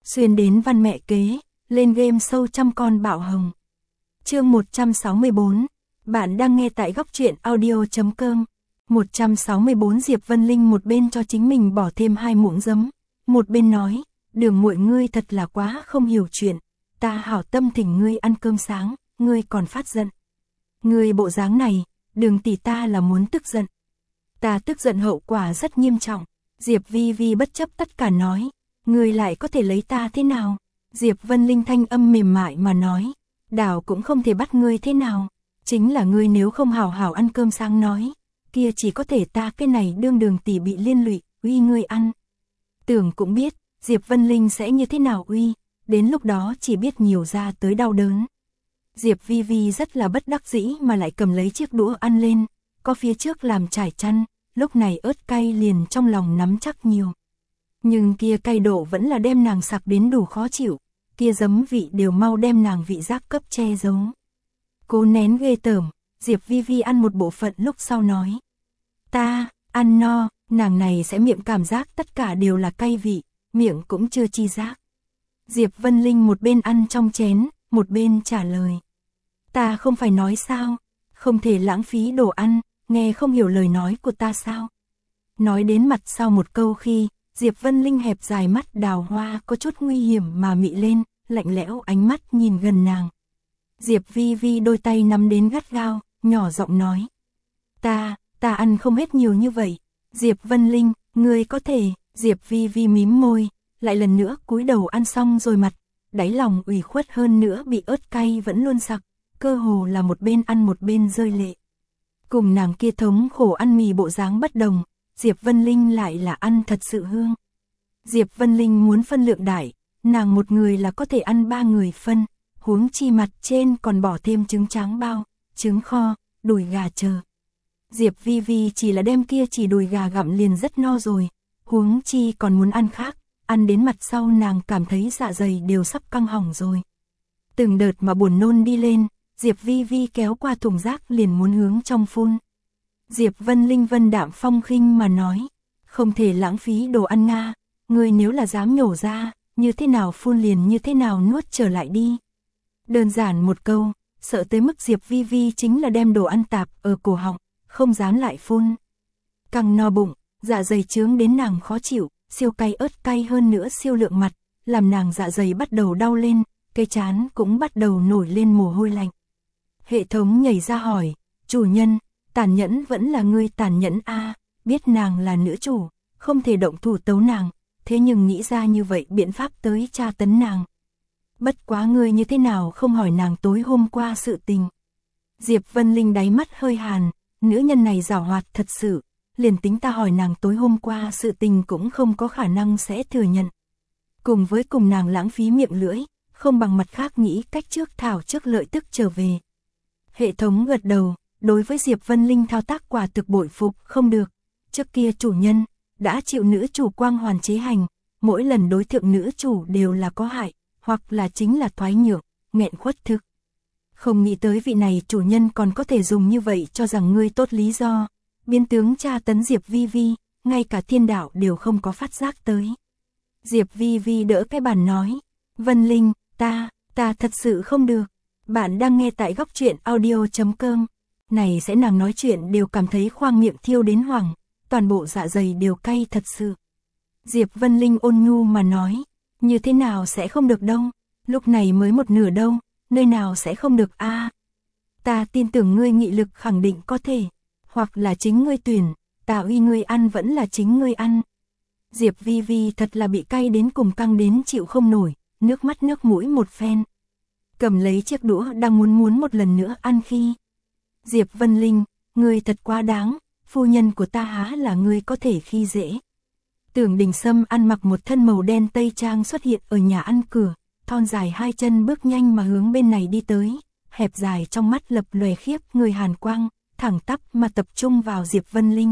xuyên đến văn mẹ kế, lên game show trăm con bạo hồng. Chương 164, bạn đang nghe tại góc truyện audio.com. 164 Diệp Vân Linh một bên cho chính mình bỏ thêm 2 muỗng giấm, một bên nói, Đường muội ngươi thật là quá không hiểu chuyện, ta hảo tâm thỉnh ngươi ăn cơm sáng, ngươi còn phát giận. Ngươi bộ dáng này, Đường tỷ ta là muốn tức giận. Ta tức giận hậu quả rất nghiêm trọng. Diệp Vi Vi bất chấp tất cả nói, ngươi lại có thể lấy ta thế nào? Diệp Vân Linh thanh âm mềm mại mà nói, đảo cũng không thể bắt ngươi thế nào, chính là ngươi nếu không hảo hảo ăn cơm sáng nói, kia chỉ có thể ta cái này đương Đường tỷ bị liên lụy, uy ngươi ăn. Tưởng cũng biết, Diệp Vân Linh sẽ như thế nào uy, đến lúc đó chỉ biết nhiều ra tới đau đớn. Diệp Vi Vi rất là bất đắc dĩ mà lại cầm lấy chiếc đũa ăn lên, có phía trước làm trải chăn, lúc này ớt cay liền trong lòng nắm chắc nhiều. Nhưng kia cay độ vẫn là đem nàng sặc đến đủ khó chịu, kia giấm vị đều mau đem nàng vị giác cấp che giấu. Cố nén ghê tởm, Diệp Vi Vi ăn một bộ phận lúc sau nói. Ta, ăn no, nàng này sẽ miệng cảm giác tất cả đều là cay vị, miệng cũng chưa chi giác. Diệp Vân Linh một bên ăn trong chén, một bên trả lời. Ta không phải nói sao, không thể lãng phí đồ ăn, nghe không hiểu lời nói của ta sao. Nói đến mặt sau một câu khi, Diệp Vân Linh hẹp dài mắt đào hoa có chút nguy hiểm mà mị lên, lạnh lẽo ánh mắt nhìn gần nàng. Diệp Vi Vi đôi tay nắm đến gắt gao, nhỏ giọng nói. Ta ăn không hết nhiều như vậy. Diệp Vân Linh, ngươi có thể. Diệp Vi Vi mím môi, lại lần nữa cúi đầu ăn xong rồi mặt, đáy lòng ủy khuất hơn nữa bị ớt cay vẫn luôn sặc, cơ hồ là một bên ăn một bên rơi lệ. Cùng nàng kia thống khổ ăn mì bộ dáng bất đồng, Diệp Vân Linh lại là ăn thật sự hương. Diệp Vân Linh muốn phân lượng đại, nàng một người là có thể ăn 3 người phân, huống chi mặt trên còn bỏ thêm trứng tráng bao, trứng kho, đùi gà chờ. Diệp Vi Vi chỉ là đem kia chỉ đùi gà gặm liền rất no rồi, huống chi còn muốn ăn khác, ăn đến mặt sau nàng cảm thấy dạ dày đều sắp căng hỏng rồi. Từng đợt mà buồn nôn đi lên, Diệp Vi Vi kéo qua thùng rác liền muốn hướng trong phun. Diệp Vân Linh vân đạm phong khinh mà nói, không thể lãng phí đồ ăn Nga, ngươi nếu là dám nhổ ra, như thế nào phun liền như thế nào nuốt trở lại đi. Đơn giản một câu, sợ tới mức Diệp Vi Vi chính là đem đồ ăn tạp ở cổ họng, không dám lại phun. Căng no bụng, dạ dày chướng đến nàng khó chịu, siêu cay ớt cay hơn nữa siêu lượng mặt, làm nàng dạ dày bắt đầu đau lên, cái trán cũng bắt đầu nổi lên mồ hôi lạnh. Hệ thống nhảy ra hỏi, chủ nhân, tàn nhẫn vẫn là ngươi tàn nhẫn a, biết nàng là nữ chủ, không thể động thủ tấu nàng, thế nhưng nghĩ ra như vậy biện pháp tới tra tấn nàng. Bất quá ngươi như thế nào không hỏi nàng tối hôm qua sự tình. Diệp Vân Linh đáy mắt hơi hàn, nữ nhân này giảo hoạt thật sự, liền tính ta hỏi nàng tối hôm qua sự tình cũng không có khả năng sẽ thừa nhận. Cùng nàng lãng phí miệng lưỡi, không bằng mặt khác nghĩ cách trước thảo trước lợi tức trở về. Hệ thống gật đầu, đối với Diệp Vân Linh thao tác quả thực bội phục không được. Trước kia chủ nhân, đã chịu nữ chủ quang hoàn chế hành, mỗi lần đối thượng nữ chủ đều là có hại, hoặc là chính là thoái nhượng, nghẹn khuất thực. Không nghĩ tới vị này chủ nhân còn có thể dùng như vậy cho rằng ngươi tốt lý do, biến tướng tra tấn Diệp Vi Vi, ngay cả thiên đạo đều không có phát giác tới. Diệp Vi Vi đỡ cái bàn nói, Vân Linh, ta thật sự không được. Bạn đang nghe tại góc truyện audio.com. Này sẽ nàng nói chuyện đều cảm thấy khoang miệng thiêu đến hoảng, toàn bộ dạ dày đều cay thật sự. Diệp Vân Linh ôn nhu mà nói, như thế nào sẽ không được đâu, lúc này mới một nửa đâu, nơi nào sẽ không được a? Ta tin tưởng ngươi nghị lực khẳng định có thể, hoặc là chính ngươi tuyển, ta uy ngươi ăn vẫn là chính ngươi ăn. Diệp Vi Vi thật là bị cay đến cùng căng đến chịu không nổi, nước mắt nước mũi một phen. Cầm lấy chiếc đũa đang muốn một lần nữa ăn khi. Diệp Vân Linh, ngươi thật quá đáng, phu nhân của ta há là ngươi có thể khi dễ. Tưởng Đình Sâm ăn mặc một thân màu đen tây trang xuất hiện ở nhà ăn cửa, thon dài 2 chân bước nhanh mà hướng bên này đi tới, hẹp dài trong mắt lập lòe khiếp người hàn quang, thẳng tắp mà tập trung vào Diệp Vân Linh.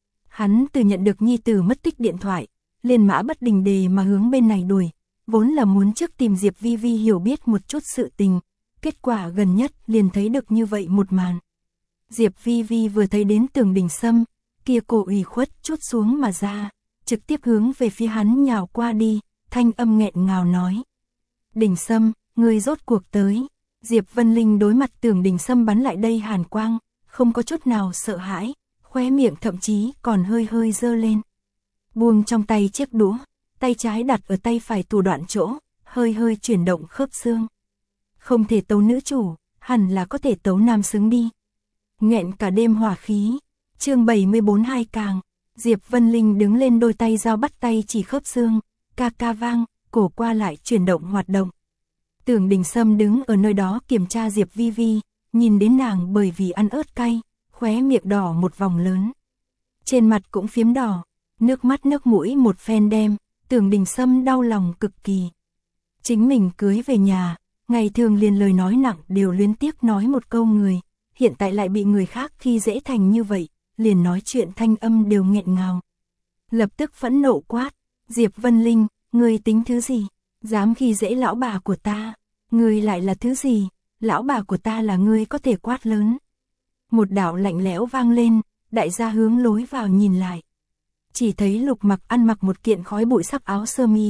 Hắn từ nhận được nhi tử mất tích điện thoại, liền mã bất đình đề mà hướng bên này đuổi, vốn là muốn trước tìm Diệp Vi Vi hiểu biết một chút sự tình, kết quả gần nhất liền thấy được như vậy một màn. Diệp Vi Vi vừa thấy đến Tưởng Đình Sâm, kia cổ ủy khuất chút xuống mà ra, trực tiếp hướng về phía hắn nhào qua đi, thanh âm nghẹn ngào nói. Đình Sâm, ngươi rốt cuộc tới. Diệp Vân Linh đối mặt Tưởng Đình Sâm bắn lại đây hàn quang, không có chút nào sợ hãi, khóe miệng thậm chí còn hơi hơi dơ lên. Buông trong tay chiếc đũa, tay trái đặt ở tay phải thủ đoạn chỗ, hơi hơi chuyển động khớp xương. Không thể tấu nữ chủ, hẳn là có thể tấu nam xứng đi. Nghẹn cả đêm hỏa khí. Chương 74 hai càng. Diệp Vân Linh đứng lên, đôi tay giao bắt tay chỉ khớp xương, ca ca vang, cổ qua lại chuyển động hoạt động. Tưởng Đình Sâm đứng ở nơi đó kiểm tra Diệp Vi Vi, nhìn đến nàng bởi vì ăn ớt cay, khóe miệng đỏ một vòng lớn. Trên mặt cũng phiếm đỏ, nước mắt nước mũi một phen đem, Tưởng Đình Sâm đau lòng cực kỳ. Chính mình cưới về nhà, ngày thường liền lời nói nặng đều luyến tiếc nói một câu người, hiện tại lại bị người khác khi dễ thành như vậy, liền nói chuyện thanh âm đều nghẹn ngào. Lập tức phẫn nộ quát, Diệp Vân Linh, ngươi tính thứ gì? Dám khi dễ lão bà của ta, ngươi lại là thứ gì? Lão bà của ta là ngươi có thể quát lớn. Một đạo lạnh lẽo vang lên, đại gia hướng lối vào nhìn lại. Chỉ thấy Lục Mặc ăn mặc một kiện khói bụi sắc áo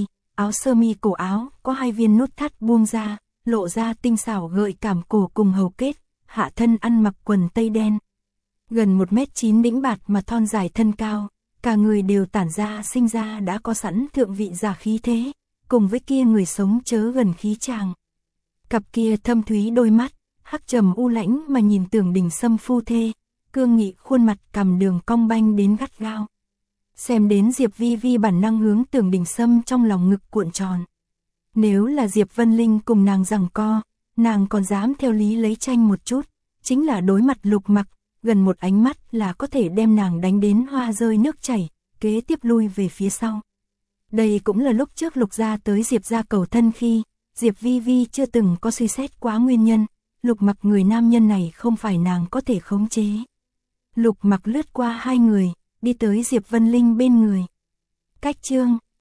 sơ mi cổ áo có hai viên nút thắt buông ra, lộ ra tinh xảo gợi cảm cổ cùng hầu kết, hạ thân ăn mặc quần tây đen. Gần 1m9 đĩnh bạt mà thon dài thân cao, cả người đều tản ra sinh ra đã có sẵn thượng vị giả khí thế, cùng với kia người sống chớ gần khí chàng. Cặp kia thâm thúy đôi mắt, hắc trầm u lãnh mà nhìn Tưởng Đình Sâm phu thê, cương nghị khuôn mặt cằm đường cong banh đến gắt gao. Xem đến Diệp Vi Vi bản năng hướng Tưởng Đình Sâm trong lòng ngực cuộn tròn. Nếu là Diệp Vân Linh cùng nàng giằng co, nàng còn dám theo lý lấy tranh một chút, chính là đối mặt Lục Mặc, gần một ánh mắt là có thể đem nàng đánh đến hoa rơi nước chảy, kế tiếp lui về phía sau. Đây cũng là lúc trước Lục gia tới Diệp gia cầu thân khi, Diệp Vi Vi chưa từng có suy xét quá nguyên nhân, Lục Mặc người nam nhân này không phải nàng có thể khống chế. Lục Mặc lướt qua hai người, đi tới Diệp Vân Linh bên người. Cách chương